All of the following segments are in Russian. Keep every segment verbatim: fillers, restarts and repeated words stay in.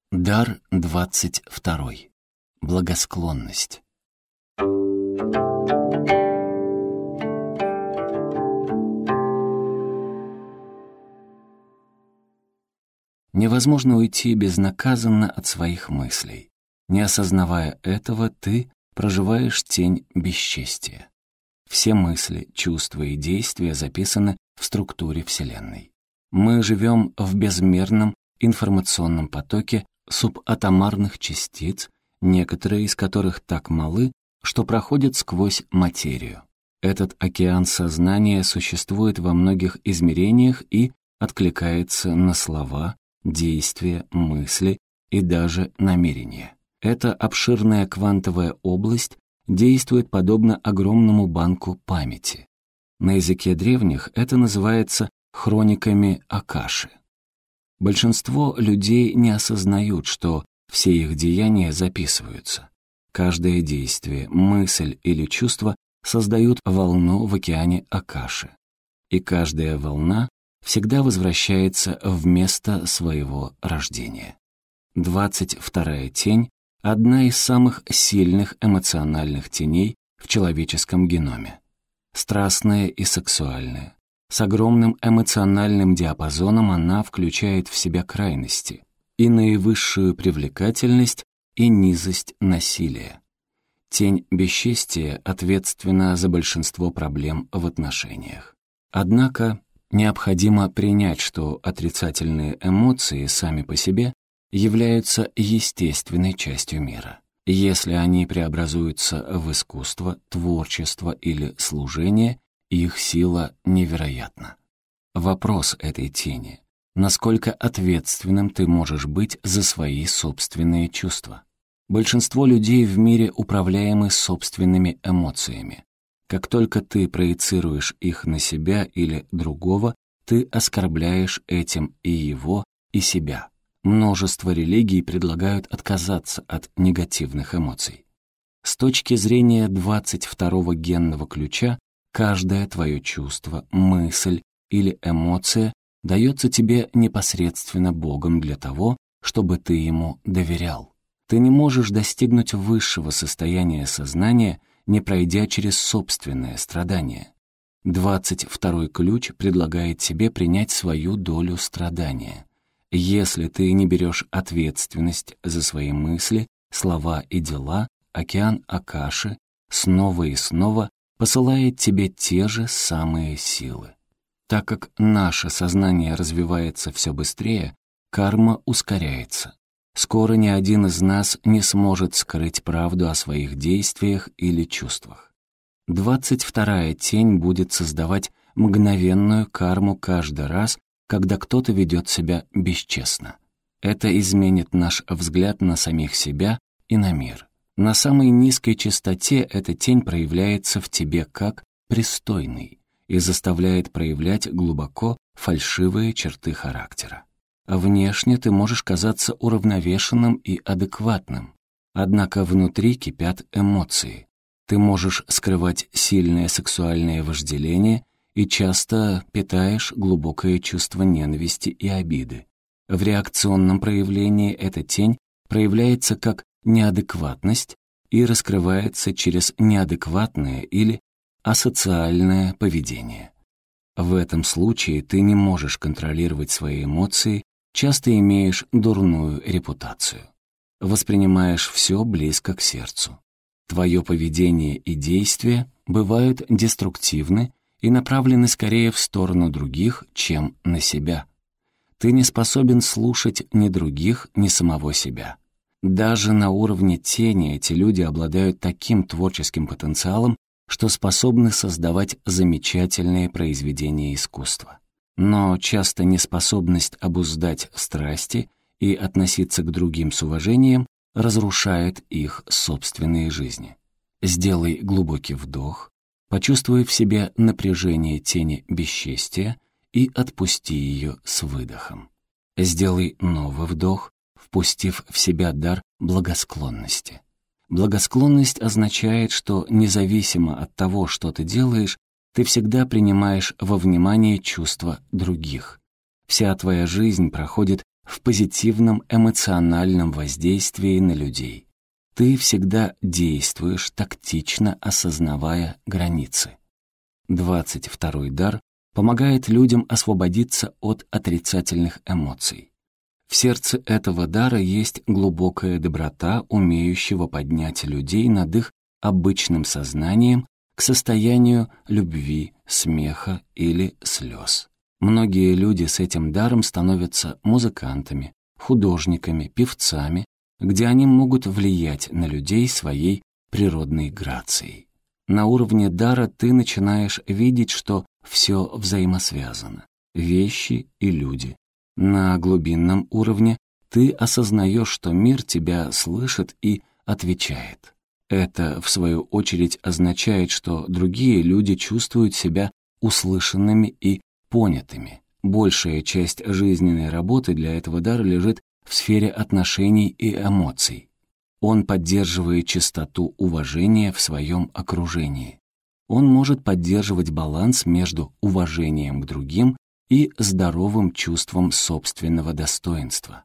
Дар двадцать второй. Благосклонность. Невозможно уйти безнаказанно от своих мыслей. Не осознавая этого, ты проживаешь тень бесчестия. Все мысли, чувства и действия записаны в структуре Вселенной. Мы живем в безмерном информационном потоке субатомарных частиц, некоторые из которых так малы, что проходят сквозь материю. Этот океан сознания существует во многих измерениях и откликается на слова, действия, мысли и даже намерения. Эта обширная квантовая область действует подобно огромному банку памяти. На языке древних это называется хрониками Акаши. Большинство людей не осознают, что все их деяния записываются. Каждое действие, мысль или чувство создают волну в океане Акаши. И каждая волна всегда возвращается в место своего рождения. Двадцать вторая тень — одна из самых сильных эмоциональных теней в человеческом геноме. Страстная и сексуальная. С огромным эмоциональным диапазоном она включает в себя крайности и наивысшую привлекательность и низость насилия. Тень бесчестия ответственна за большинство проблем в отношениях. Однако необходимо принять, что отрицательные эмоции сами по себе являются естественной частью мира. Если они преобразуются в искусство, творчество или служение, их сила невероятна. Вопрос этой тени — насколько ответственным ты можешь быть за свои собственные чувства. Большинство людей в мире управляемы собственными эмоциями. Как только ты проецируешь их на себя или другого, ты оскорбляешь этим и его, и себя. Множество религий предлагают отказаться от негативных эмоций. С точки зрения двадцать второго генного ключа, каждое твое чувство, мысль или эмоция дается тебе непосредственно Богом для того, чтобы ты Ему доверял. Ты не можешь достигнуть высшего состояния сознания, не пройдя через собственное страдание. Двадцать второй ключ предлагает тебе принять свою долю страдания. Если ты не берешь ответственность за свои мысли, слова и дела, океан Акаши снова и снова посылает тебе те же самые силы. Так как наше сознание развивается все быстрее, карма ускоряется. Скоро ни один из нас не сможет скрыть правду о своих действиях или чувствах. Двадцать вторая тень будет создавать мгновенную карму каждый раз, когда кто-то ведет себя бесчестно. Это изменит наш взгляд на самих себя и на мир. На самой низкой частоте эта тень проявляется в тебе как пристойный и заставляет проявлять глубоко фальшивые черты характера. А внешне ты можешь казаться уравновешенным и адекватным, однако внутри кипят эмоции. Ты можешь скрывать сильное сексуальное вожделение и часто питаешь глубокое чувство ненависти и обиды. В реакционном проявлении эта тень проявляется как неадекватность и раскрывается через неадекватное или асоциальное поведение. В этом случае ты не можешь контролировать свои эмоции, часто имеешь дурную репутацию. Воспринимаешь все близко к сердцу. Твое поведение и действия бывают деструктивны и направлены скорее в сторону других, чем на себя. Ты не способен слушать ни других, ни самого себя. Даже на уровне тени эти люди обладают таким творческим потенциалом, что способны создавать замечательные произведения искусства. Но часто неспособность обуздать страсти и относиться к другим с уважением разрушает их собственные жизни. Сделай глубокий вдох, почувствуй в себе напряжение тени бесчестия и отпусти ее с выдохом. Сделай новый вдох, впустив в себя дар благосклонности. Благосклонность означает, что независимо от того, что ты делаешь, ты всегда принимаешь во внимание чувства других. Вся твоя жизнь проходит в позитивном эмоциональном воздействии на людей. Ты всегда действуешь, тактично осознавая границы. Двадцать второй дар помогает людям освободиться от отрицательных эмоций. В сердце этого дара есть глубокая доброта, умеющего поднять людей над их обычным сознанием к состоянию любви, смеха или слез. Многие люди с этим даром становятся музыкантами, художниками, певцами, где они могут влиять на людей своей природной грацией. На уровне дара ты начинаешь видеть, что все взаимосвязано — вещи и люди. На глубинном уровне ты осознаешь, что мир тебя слышит и отвечает. Это, в свою очередь, означает, что другие люди чувствуют себя услышанными и понятыми. Большая часть жизненной работы для этого дара лежит в сфере отношений и эмоций. Он поддерживает чистоту уважения в своем окружении. Он может поддерживать баланс между уважением к другим и здоровым чувством собственного достоинства.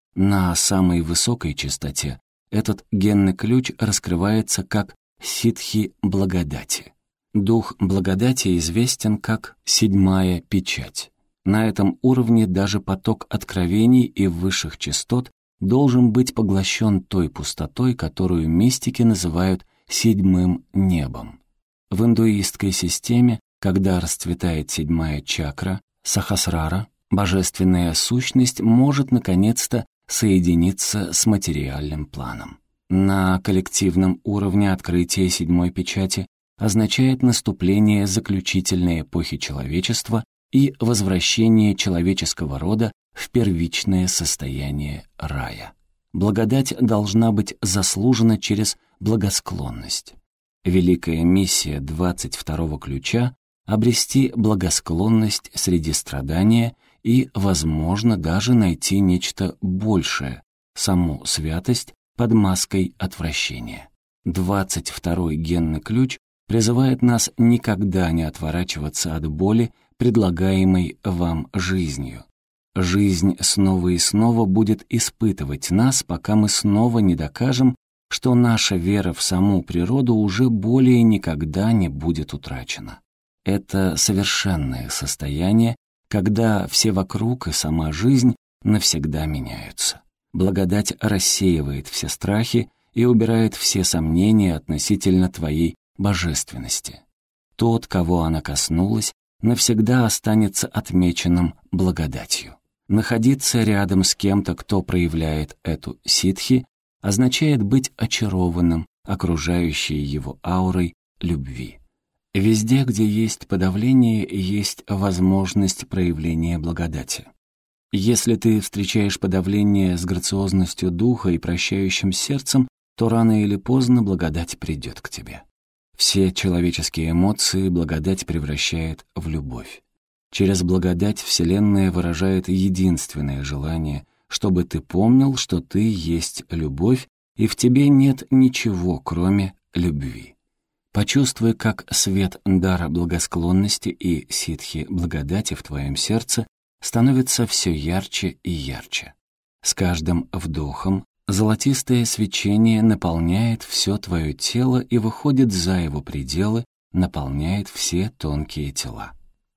На самой высокой частоте этот генный ключ раскрывается как ситхи благодати. Дух благодати известен как седьмая печать. На этом уровне даже поток откровений и высших частот должен быть поглощен той пустотой, которую мистики называют седьмым небом. В индуистской системе, когда расцветает седьмая чакра, сахасрара, божественная сущность может наконец-то соединиться с материальным планом. На коллективном уровне открытие седьмой печати означает наступление заключительной эпохи человечества и возвращение человеческого рода в первичное состояние рая. Благодать должна быть заслужена через благосклонность. Великая миссия двадцать второго ключа — обрести благосклонность среди страдания и, возможно, даже найти нечто большее, саму святость под маской отвращения. Двадцать второй генный ключ призывает нас никогда не отворачиваться от боли, предлагаемой вам жизнью. Жизнь снова и снова будет испытывать нас, пока мы снова не докажем, что наша вера в саму природу уже более никогда не будет утрачена. Это совершенное состояние, когда все вокруг и сама жизнь навсегда меняются. Благодать рассеивает все страхи и убирает все сомнения относительно твоей божественности. Тот, кого она коснулась, навсегда останется отмеченным благодатью. Находиться рядом с кем-то, кто проявляет эту ситхи, означает быть очарованным, окружающей его аурой любви. Везде, где есть подавление, есть возможность проявления благодати. Если ты встречаешь подавление с грациозностью духа и прощающим сердцем, то рано или поздно благодать придет к тебе. Все человеческие эмоции благодать превращает в любовь. Через благодать Вселенная выражает единственное желание, чтобы ты помнил, что ты есть любовь, и в тебе нет ничего, кроме любви. Почувствуй, как свет дара благосклонности и ситхи благодати в твоем сердце становится все ярче и ярче. С каждым вдохом золотистое свечение наполняет все твое тело и выходит за его пределы, наполняет все тонкие тела.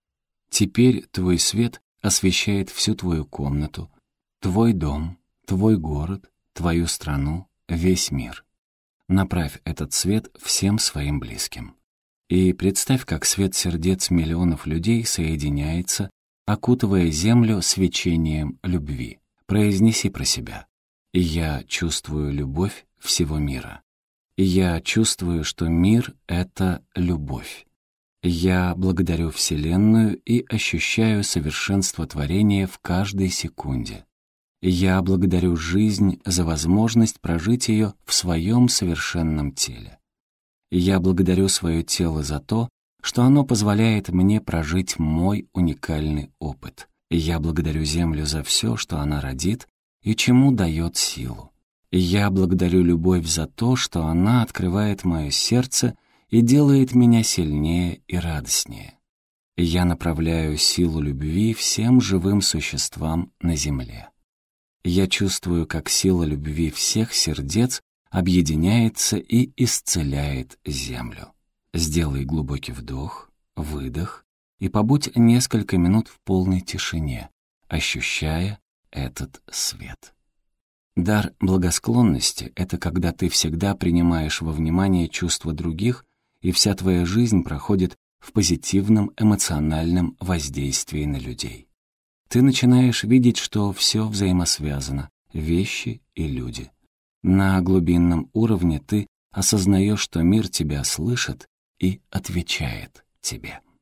Теперь твой свет освещает всю твою комнату, твой дом, твой город, твою страну, весь мир. Направь этот свет всем своим близким. И представь, как свет сердец миллионов людей соединяется, окутывая землю свечением любви. Произнеси про себя: «Я чувствую любовь всего мира. Я чувствую, что мир — это любовь. Я благодарю Вселенную и ощущаю совершенство творения в каждой секунде. Я благодарю жизнь за возможность прожить ее в своем совершенном теле. Я благодарю свое тело за то, что оно позволяет мне прожить мой уникальный опыт. Я благодарю Землю за все, что она родит и чему дает силу. Я благодарю любовь за то, что она открывает мое сердце и делает меня сильнее и радостнее. Я направляю силу любви всем живым существам на Земле. Я чувствую, как сила любви всех сердец объединяется и исцеляет землю. Сделай глубокий вдох, выдох и побудь несколько минут в полной тишине, ощущая этот свет. Дар благосклонности — это когда ты всегда принимаешь во внимание чувства других, и вся твоя жизнь проходит в позитивном эмоциональном воздействии на людей. Ты начинаешь видеть, что все взаимосвязано — вещи и люди. На глубинном уровне ты осознаешь, что мир тебя слышит и отвечает тебе.